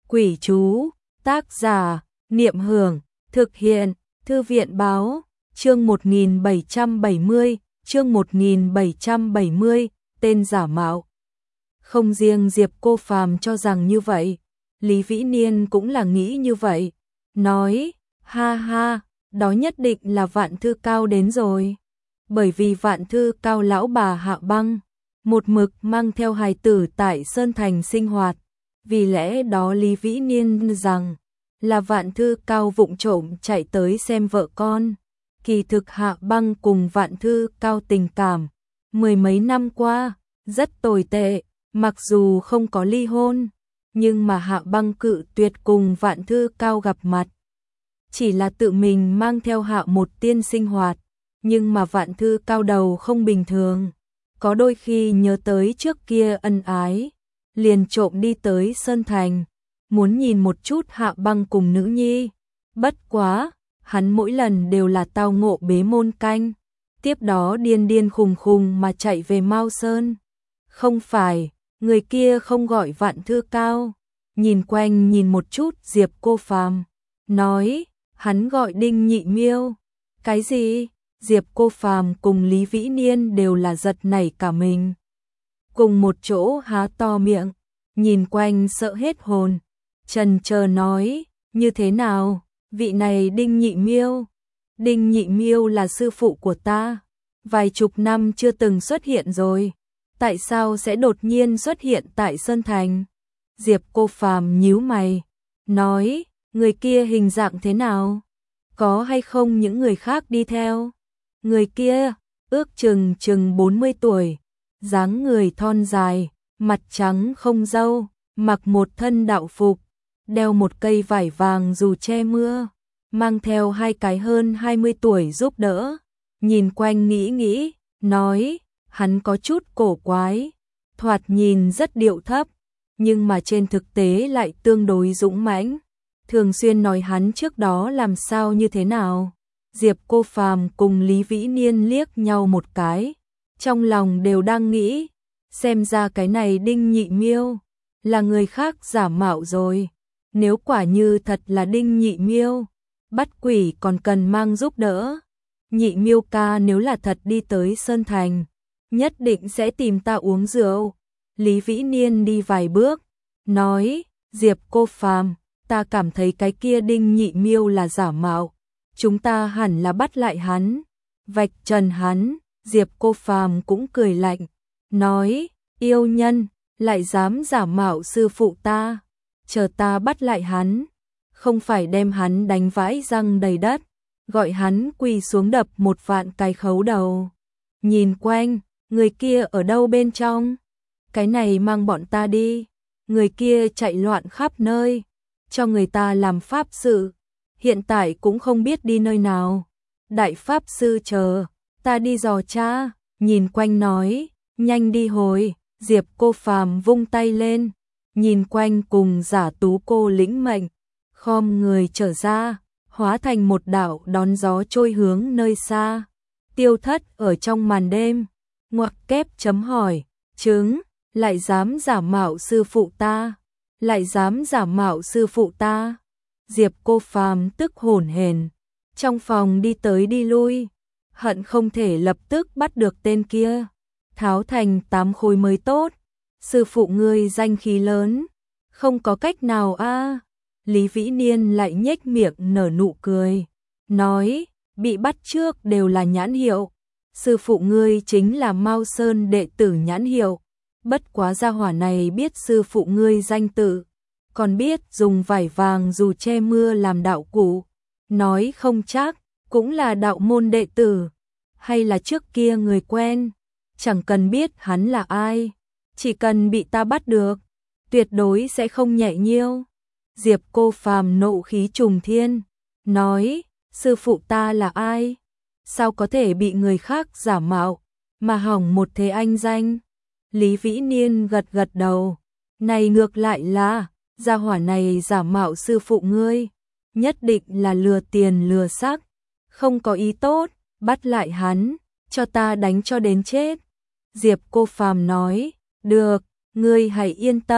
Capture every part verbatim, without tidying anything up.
Quỷ chú, tác giả, Niệm Hưởng, thực hiện, Thư viện báo, chương một nghìn bảy trăm bảy mươi, chương một nghìn bảy trăm bảy mươi, tên giả mạo. Không riêng Diệp Cô Phàm cho rằng như vậy, Lý Vĩ Niên cũng là nghĩ như vậy, nói, ha ha, đó nhất định là Vạn Thư Cao đến rồi. Bởi vì Vạn Thư Cao lão bà Hạ Băng, một mực mang theo hài tử tại Sơn Thành sinh hoạt, vì lẽ đó Lý Vĩ Niên rằng là Vạn Thư Cao vụng trộm chạy tới xem vợ con. Kỳ thực Hạ Băng cùng Vạn Thư Cao tình cảm mười mấy năm qua rất tồi tệ, mặc dù không có ly hôn, nhưng mà Hạ Băng cự tuyệt cùng Vạn Thư Cao gặp mặt. Chỉ là tự mình mang theo Hạ Một Tiên sinh hoạt, nhưng mà Vạn Thư Cao đầu không bình thường, có đôi khi nhớ tới trước kia ân ái, liền trộm đi tới Sơn Thành, muốn nhìn một chút Hạ Băng cùng nữ nhi. Bất quá, hắn mỗi lần đều là tao ngộ bế môn canh, tiếp đó điên điên khùng khùng mà chạy về Mao Sơn. Không phải, người kia không gọi Vạn Thư Cao. Nhìn quanh nhìn một chút Diệp Cô Phàm, nói, hắn gọi Đinh Nhị Miêu. Cái gì? Diệp Cô Phàm cùng Lý Vĩ Niên đều là giật nảy cả mình. Cùng một chỗ há to miệng, nhìn quanh sợ hết hồn, chần chờ nói, như thế nào, vị này Đinh Nhị Miêu. Đinh Nhị Miêu là sư phụ của ta, vài chục năm chưa từng xuất hiện rồi, tại sao sẽ đột nhiên xuất hiện tại Sơn Thành? Diệp Cô Phàm nhíu mày, nói, người kia hình dạng thế nào? Có hay không những người khác đi theo? Người kia, ước chừng chừng bốn mươi tuổi, dáng người thon dài, mặt trắng không râu, mặc một thân đạo phục, đeo một cây vải vàng dù che mưa, mang theo hai cái hơn hai mươi tuổi giúp đỡ. Nhìn quanh nghĩ nghĩ, nói, hắn có chút cổ quái, thoạt nhìn rất điệu thấp, nhưng mà trên thực tế lại tương đối dũng mãnh. Thường xuyên nói hắn trước đó làm sao như thế nào. Diệp Cô Phàm cùng Lý Vĩ Niên liếc nhau một cái, trong lòng đều đang nghĩ, xem ra cái này Đinh Nhị Miêu là người khác giả mạo rồi. Nếu quả như thật là Đinh Nhị Miêu, bắt quỷ còn cần mang giúp đỡ. Nhị Miêu ca nếu là thật đi tới Sơn Thành, nhất định sẽ tìm ta uống rượu. Lý Vĩ Niên đi vài bước, nói, Diệp Cô Phàm, ta cảm thấy cái kia Đinh Nhị Miêu là giả mạo, chúng ta hẳn là bắt lại hắn, vạch trần hắn. Diệp Cô Phàm cũng cười lạnh, nói, yêu nhân, lại dám giả mạo sư phụ ta, chờ ta bắt lại hắn, không phải đem hắn đánh vãi răng đầy đất, gọi hắn quỳ xuống đập một vạn cái khấu đầu. Nhìn quanh, người kia ở đâu bên trong? Cái này mang bọn ta đi. Người kia chạy loạn khắp nơi, cho người ta làm pháp sự, hiện tại cũng không biết đi nơi nào. Đại pháp sư chờ, ta đi dò tra. Nhìn quanh nói, nhanh đi hồi. Diệp Cô Phàm vung tay lên, nhìn quanh cùng Giả Tú cô lĩnh mệnh, khom người trở ra, hóa thành một đạo đón gió trôi hướng nơi xa, tiêu thất ở trong màn đêm. Ngoặc kép chấm hỏi, chứng, lại dám giả mạo sư phụ ta, lại dám giả mạo sư phụ ta. Diệp Cô Phàm tức hổn hển, trong phòng đi tới đi lui, hận không thể lập tức bắt được tên kia, tháo thành tám khối mới tốt. Sư phụ ngươi danh khí lớn, không có cách nào a. À. Lý Vĩ Niên lại nhếch miệng nở nụ cười, nói, bị bắt trước đều là nhãn hiệu, sư phụ ngươi chính là Mao Sơn đệ tử nhãn hiệu, bất quá gia hỏa này biết sư phụ ngươi danh tự, còn biết dùng vải vàng dù che mưa làm đạo cụ, nói không chắc cũng là đạo môn đệ tử, hay là trước kia người quen. Chẳng cần biết hắn là ai, chỉ cần bị ta bắt được, tuyệt đối sẽ không nhẹ nhiêu. Diệp Cô Phàm nộ khí trùng thiên, nói, sư phụ ta là ai? Sao có thể bị người khác giả mạo, mà hỏng một thế anh danh? Lý Vĩ Niên gật gật đầu, này ngược lại là, gia hỏa này giả mạo sư phụ ngươi, nhất định là lừa tiền lừa xác, không có ý tốt, bắt lại hắn, cho ta đánh cho đến chết. Diệp Cô Phàm nói, được, ngươi hãy yên tâm,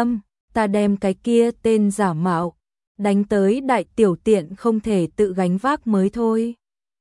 ta đem cái kia tên giả mạo đánh tới đại tiểu tiện không thể tự gánh vác mới thôi.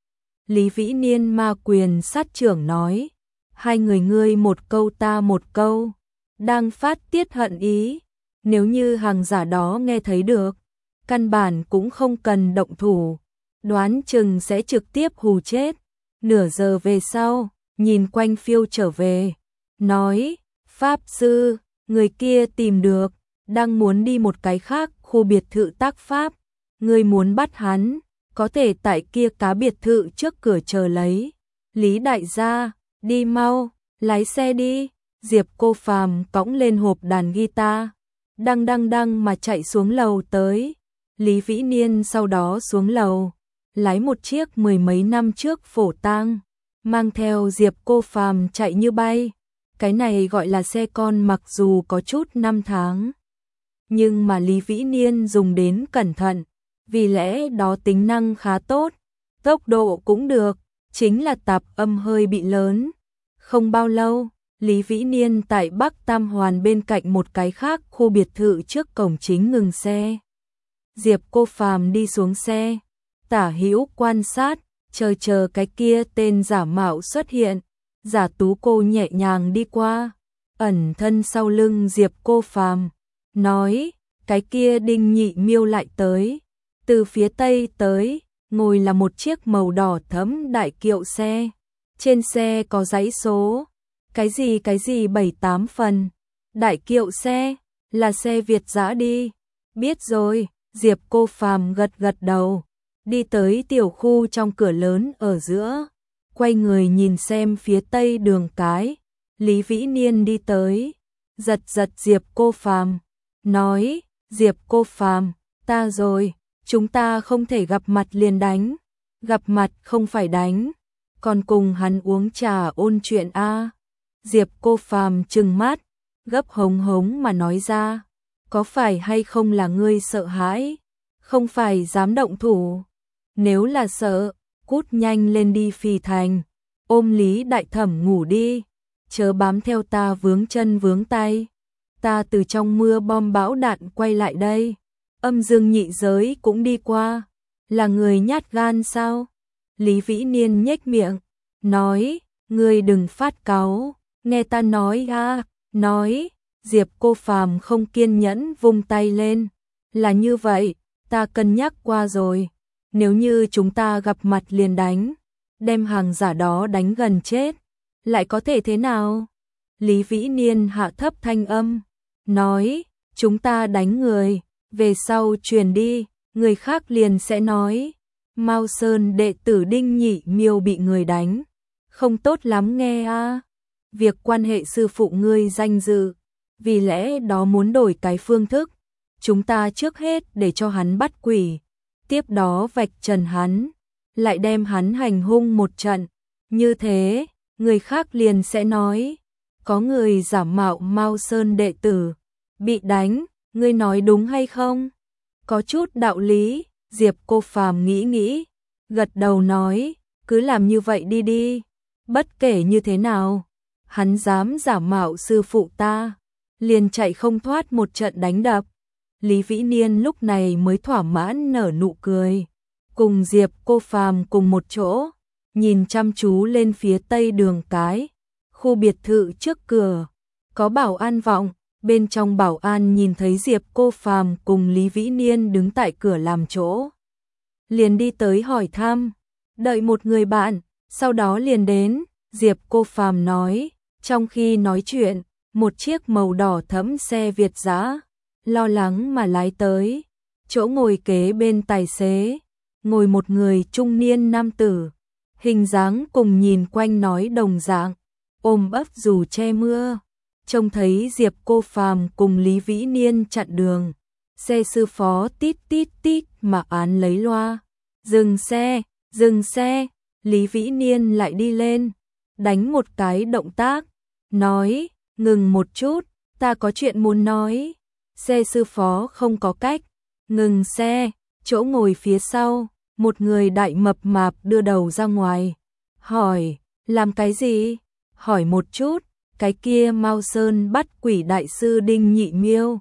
Lý Vĩ Niên ma quyền sát trưởng nói, hai người ngươi một câu ta một câu, đang phát tiết hận ý, nếu như hàng giả đó nghe thấy được, căn bản cũng không cần động thủ, đoán chừng sẽ trực tiếp hù chết. Nửa giờ về sau, nhìn quanh phiêu trở về, nói, Pháp sư, người kia tìm được, đang muốn đi một cái khác khu biệt thự tác pháp, người muốn bắt hắn, có thể tại kia cá biệt thự trước cửa chờ lấy. Lý đại gia, đi mau, lái xe đi. Diệp Cô Phàm cõng lên hộp đàn guitar, đăng đăng đăng mà chạy xuống lầu tới. Lý Vĩ Niên sau đó xuống lầu, lái một chiếc mười mấy năm trước phổ tang, mang theo Diệp Cô Phàm chạy như bay. Cái này gọi là xe con, mặc dù có chút năm tháng, nhưng mà Lý Vĩ Niên dùng đến cẩn thận, vì lẽ đó tính năng khá tốt, tốc độ cũng được, chính là tạp âm hơi bị lớn. Không bao lâu, Lý Vĩ Niên tại Bắc Tam Hoàn bên cạnh một cái khác khu biệt thự trước cổng chính ngừng xe. Diệp Cô Phàm đi xuống xe, tả hữu quan sát, chờ chờ cái kia tên giả mạo xuất hiện. Giả Tú cô nhẹ nhàng đi qua, ẩn thân sau lưng Diệp Cô Phàm, nói, cái kia Đinh Nhị Miêu lại tới. Từ phía tây tới, ngồi là một chiếc màu đỏ thẫm đại kiệu xe. Trên xe có dãy số, cái gì cái gì bảy tám phần. Đại kiệu xe, là xe Việt dã đi. Biết rồi, Diệp Cô Phàm gật gật đầu, đi tới tiểu khu trong cửa lớn ở giữa. Quay người nhìn xem phía tây đường cái, Lý Vĩ Niên đi tới, giật giật Diệp Cô Phàm, nói, Diệp Cô Phàm, ta rồi, chúng ta không thể gặp mặt liền đánh, gặp mặt không phải đánh, còn cùng hắn uống trà ôn chuyện a. Diệp Cô Phàm trừng mắt, gấp hống hống mà nói ra, có phải hay không là ngươi sợ hãi, không phải dám động thủ, nếu là sợ, cút nhanh lên đi Phì Thành, ôm Lý đại thẩm ngủ đi, chớ bám theo ta vướng chân vướng tay. Ta từ trong mưa bom bão đạn quay lại đây, âm dương nhị giới cũng đi qua, là người nhát gan sao? Lý Vĩ Niên nhếch miệng, nói, ngươi đừng phát cáu, nghe ta nói a, nói. Diệp Cô Phàm không kiên nhẫn vung tay lên, là như vậy, ta cân nhắc qua rồi. Nếu như chúng ta gặp mặt liền đánh, đem hàng giả đó đánh gần chết, lại có thể thế nào? Lý Vĩ Niên hạ thấp thanh âm, nói, chúng ta đánh người, về sau truyền đi, người khác liền sẽ nói, Mao Sơn đệ tử Đinh Nhị Miêu bị người đánh, không tốt lắm nghe a. Việc quan hệ sư phụ ngươi danh dự, vì lẽ đó muốn đổi cái phương thức, chúng ta trước hết để cho hắn bắt quỷ, tiếp đó vạch trần hắn, lại đem hắn hành hung một trận, như thế, người khác liền sẽ nói, có người giả mạo Mao Sơn đệ tử, bị đánh, ngươi nói đúng hay không? Có chút đạo lý. Diệp Cô Phàm nghĩ nghĩ, gật đầu nói, cứ làm như vậy đi đi, bất kể như thế nào, hắn dám giả mạo sư phụ ta, liền chạy không thoát một trận đánh đập. Lý Vĩ Niên lúc này mới thỏa mãn nở nụ cười, cùng Diệp Cô Phàm cùng một chỗ, nhìn chăm chú lên phía tây đường cái, khu biệt thự trước cửa, có bảo an vọng, bên trong bảo an nhìn thấy Diệp Cô Phàm cùng Lý Vĩ Niên đứng tại cửa làm chỗ. Liền đi tới hỏi thăm, đợi một người bạn, sau đó liền đến, Diệp Cô Phàm nói, trong khi nói chuyện, một chiếc màu đỏ thẫm xe Việt dã lo lắng mà lái tới, chỗ ngồi kế bên tài xế, ngồi một người trung niên nam tử, hình dáng cùng nhìn quanh nói đồng dạng, ôm ấp dù che mưa, trông thấy Diệp Cô Phàm cùng Lý Vĩ Niên chặn đường, xe sư phó tít tít tít mà án lấy loa, dừng xe, dừng xe, Lý Vĩ Niên lại đi lên, đánh một cái động tác, nói, ngừng một chút, ta có chuyện muốn nói. Xe sư phó không có cách, ngừng xe, chỗ ngồi phía sau, một người đại mập mạp đưa đầu ra ngoài, hỏi, làm cái gì? Hỏi một chút, cái kia Mao Sơn bắt quỷ đại sư Đinh Nhị Miêu,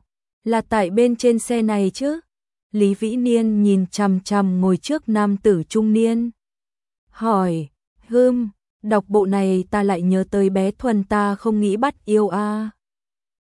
Là tại bên trên xe này chứ? Lý Vĩ Niên nhìn chằm chằm ngồi trước nam tử trung niên. Hỏi, hưm, đọc bộ này ta lại nhớ tới bé Thuần ta không nghĩ bắt yêu a.